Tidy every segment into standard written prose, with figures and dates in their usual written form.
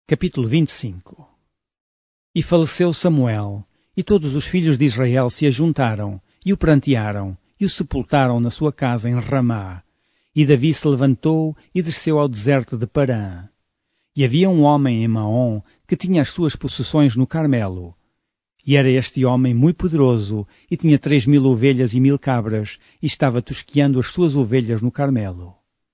Capítulo 25. E faleceu Samuel, e todos os filhos de Israel se ajuntaram, e o prantearam, e o sepultaram na sua casa em Ramá. E Davi se levantou e desceu ao deserto de Parã. E havia um homem em Maom que tinha as suas possessões no Carmelo. E era este homem muito poderoso, e tinha 3.000 ovelhas e 1.000 cabras, e estava tosqueando as suas ovelhas no Carmelo.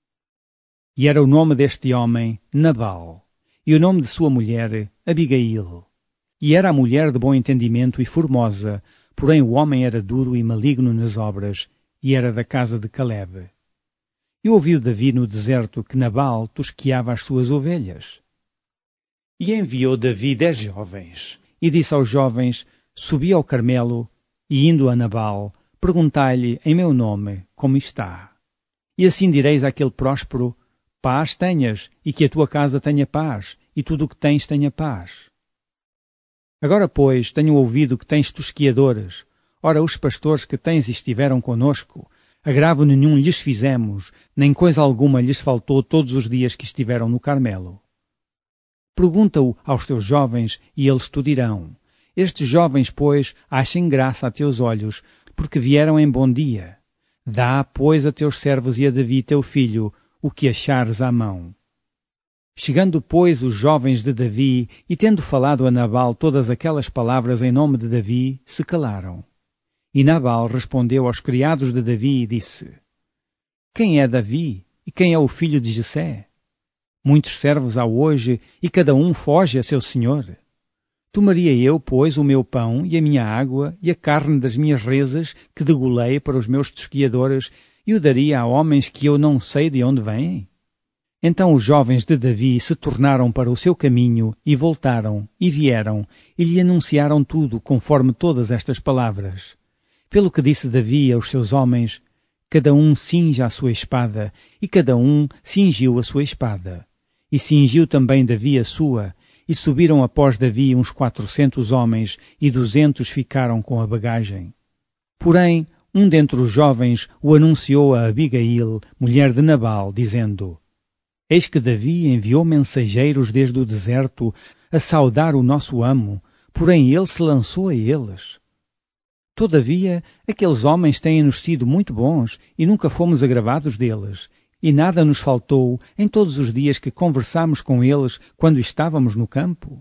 E era o nome deste homem Nabal, e o nome de sua mulher Abigail. E era a mulher de bom entendimento e formosa, porém o homem era duro e maligno nas obras, e era da casa de Caleb. E ouviu Davi no deserto que Nabal tosqueava as suas ovelhas. E enviou Davi 10 jovens, e disse aos jovens: Subi ao Carmelo, e indo a Nabal, perguntai-lhe em meu nome como está. E assim direis àquele próspero: Paz tenhas, e que a tua casa tenha paz, e tudo o que tens tenha paz. Agora, pois, tenho ouvido que tens tosquiadores. Ora, os pastores que tens estiveram conosco. Agravo nenhum lhes fizemos, nem coisa alguma lhes faltou todos os dias que estiveram no Carmelo. Pergunta-o aos teus jovens, e eles te dirão. Estes jovens, pois, achem graça a teus olhos, porque vieram em bom dia. Dá, pois, a teus servos e a Davi, teu filho, o que achares à mão. Chegando, pois, os jovens de Davi, e tendo falado a Nabal todas aquelas palavras em nome de Davi, se calaram. E Nabal respondeu aos criados de Davi e disse: Quem é Davi, e quem é o filho de Jessé? Muitos servos há hoje, e cada um foge a seu senhor. Tomaria eu, pois, o meu pão e a minha água e a carne das minhas rezas, que degolei para os meus tosquiadores, e o daria a homens que eu não sei de onde vêm? Então os jovens de Davi se tornaram para o seu caminho, e voltaram, e vieram, e lhe anunciaram tudo, conforme todas estas palavras. Pelo que disse Davi aos seus homens: Cada um cinja a sua espada, e cada um cingiu a sua espada. E cingiu também Davi a sua, e subiram após Davi uns 400 homens, e 200 ficaram com a bagagem. Porém, um dentre os jovens o anunciou a Abigail, mulher de Nabal, dizendo: Eis que Davi enviou mensageiros desde o deserto a saudar o nosso amo, porém ele se lançou a eles. Todavia, aqueles homens têm-nos sido muito bons, e nunca fomos agravados deles, e nada nos faltou em todos os dias que conversámos com eles quando estávamos no campo.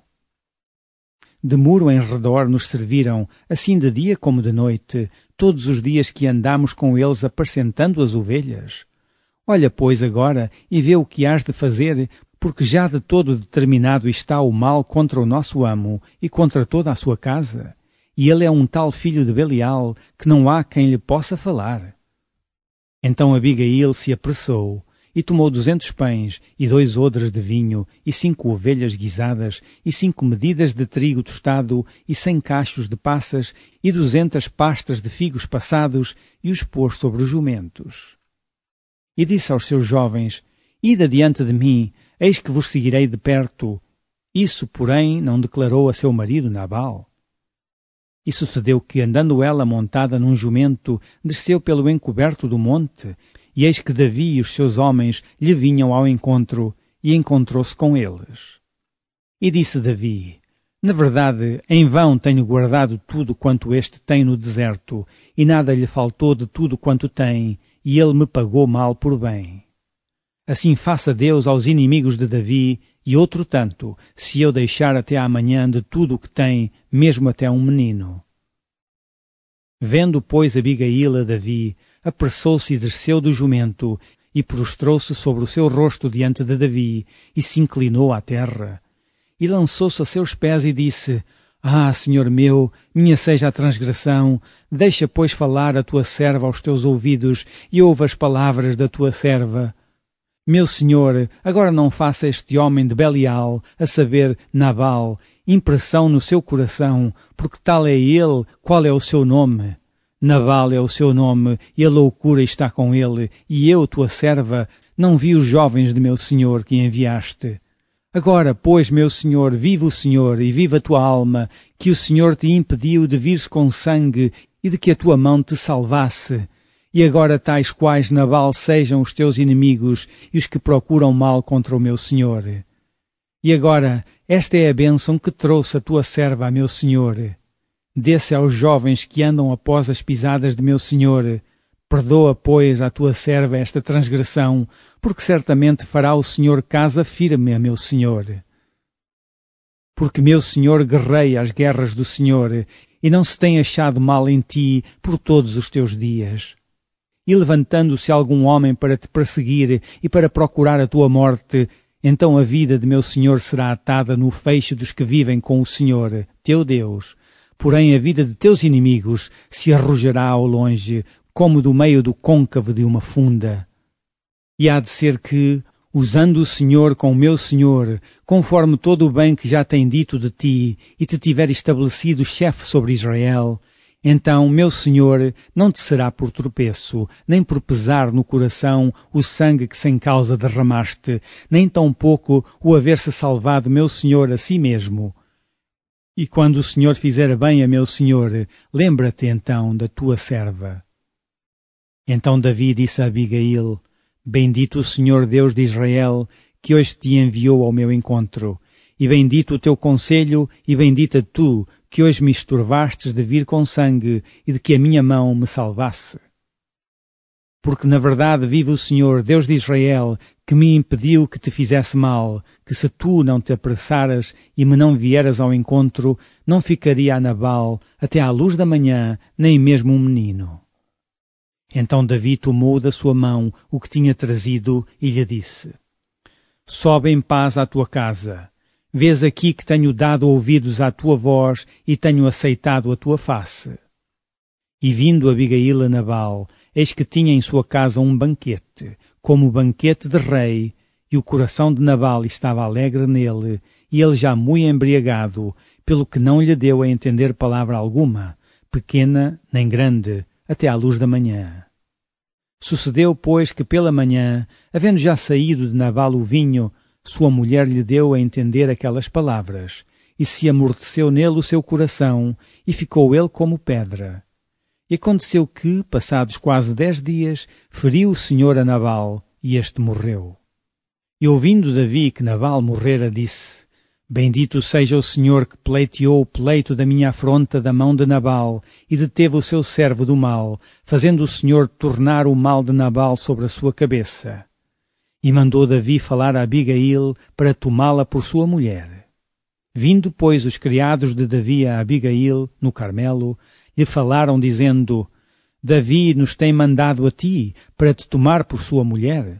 De muro em redor nos serviram, assim de dia como de noite, todos os dias que andámos com eles apacentando as ovelhas. Olha, pois, agora, e vê o que hás de fazer, porque já de todo determinado está o mal contra o nosso amo e contra toda a sua casa. E ele é um tal filho de Belial que não há quem lhe possa falar. Então Abigail se apressou, e tomou 200 pães, e 2 odres de vinho, e 5 ovelhas guisadas, e 5 medidas de trigo tostado, e 100 cachos de passas, e 200 pastas de figos passados, e os pôs sobre os jumentos. E disse aos seus jovens: Ide adiante de mim, eis que vos seguirei de perto. Isso, porém, não declarou a seu marido Nabal. E sucedeu que, andando ela montada num jumento, desceu pelo encoberto do monte, e eis que Davi e os seus homens lhe vinham ao encontro, e encontrou-se com eles. E disse Davi: Na verdade, em vão tenho guardado tudo quanto este tem no deserto, e nada lhe faltou de tudo quanto tem, e ele me pagou mal por bem. Assim faça Deus aos inimigos de Davi, e outro tanto, se eu deixar até amanhã de tudo o que tem, mesmo até um menino. Vendo, pois, Abigail a Davi, apressou-se e desceu do jumento, e prostrou-se sobre o seu rosto diante de Davi, e se inclinou à terra. E lançou-se a seus pés e disse: Ah, Senhor meu, minha seja a transgressão, deixa, pois, falar a tua serva aos teus ouvidos, e ouve as palavras da tua serva. Meu senhor, agora não faça este homem de Belial, a saber, Nabal, impressão no seu coração, porque tal é ele, qual é o seu nome. Nabal é o seu nome, e a loucura está com ele, e eu, tua serva, não vi os jovens de meu senhor que enviaste. Agora, pois, meu senhor, vive o Senhor, e viva a tua alma, que o Senhor te impediu de vires com sangue, e de que a tua mão te salvasse. E agora tais quais Nabal sejam os teus inimigos e os que procuram mal contra o meu senhor. E agora, esta é a bênção que trouxe a tua serva a meu senhor. Dê-se aos jovens que andam após as pisadas de meu senhor. Perdoa, pois, à tua serva esta transgressão, porque certamente fará o Senhor casa firme a meu senhor. Porque meu senhor guerreia as guerras do Senhor, e não se tem achado mal em ti por todos os teus dias. E levantando-se algum homem para te perseguir e para procurar a tua morte, então a vida de meu senhor será atada no feixe dos que vivem com o Senhor, teu Deus. Porém a vida de teus inimigos se arrojará ao longe, como do meio do côncavo de uma funda. E há de ser que, usando o Senhor com o meu senhor, conforme todo o bem que já tem dito de ti, e te tiver estabelecido chefe sobre Israel, então, meu senhor, não te será por tropeço, nem por pesar no coração o sangue que sem causa derramaste, nem tampouco o haver-se salvado meu senhor a si mesmo. E quando o Senhor fizer bem a meu senhor, lembra-te então da tua serva. Então Davi disse a Abigail: Bendito o Senhor Deus de Israel, que hoje te enviou ao meu encontro, e bendito o teu conselho, e bendita tu, que hoje me estorvastes de vir com sangue, e de que a minha mão me salvasse. Porque na verdade vive o Senhor, Deus de Israel, que me impediu que te fizesse mal, que se tu não te apressaras e me não vieras ao encontro, não ficaria a Nabal até à luz da manhã, nem mesmo um menino. Então Davi tomou da sua mão o que tinha trazido e lhe disse: Sobe em paz à tua casa. Vês aqui que tenho dado ouvidos à tua voz e tenho aceitado a tua face. E vindo Abigail a Nabal, eis que tinha em sua casa um banquete, como banquete de rei, e o coração de Nabal estava alegre nele, e ele já muito embriagado, pelo que não lhe deu a entender palavra alguma, pequena nem grande, até à luz da manhã. Sucedeu, pois, que pela manhã, havendo já saído de Nabal o vinho, sua mulher lhe deu a entender aquelas palavras, e se amorteceu nele o seu coração, e ficou ele como pedra. E aconteceu que, passados quase 10 dias, feriu o Senhor a Nabal, e este morreu. E ouvindo Davi que Nabal morrera, disse: Bendito seja o Senhor que pleiteou o pleito da minha afronta da mão de Nabal, e deteve o seu servo do mal, fazendo o Senhor tornar o mal de Nabal sobre a sua cabeça. E mandou Davi falar a Abigail para tomá-la por sua mulher. Vindo, pois, os criados de Davi a Abigail, no Carmelo, lhe falaram, dizendo: Davi nos tem mandado a ti para te tomar por sua mulher.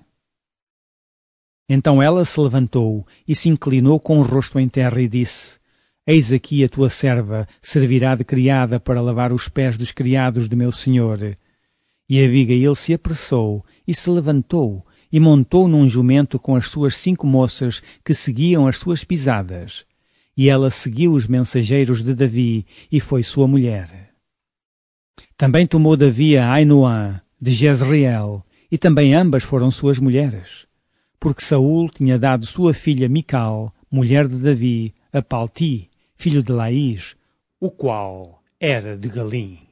Então ela se levantou e se inclinou com o rosto em terra e disse: Eis aqui a tua serva, servirá de criada para lavar os pés dos criados de meu senhor. E Abigail se apressou e se levantou, e montou num jumento com as suas 5 moças que seguiam as suas pisadas. E ela seguiu os mensageiros de Davi, e foi sua mulher. Também tomou Davi a Ainoã, de Jezreel, e também ambas foram suas mulheres. Porque Saul tinha dado sua filha Mical, mulher de Davi, a Palti, filho de Laís, o qual era de Galim.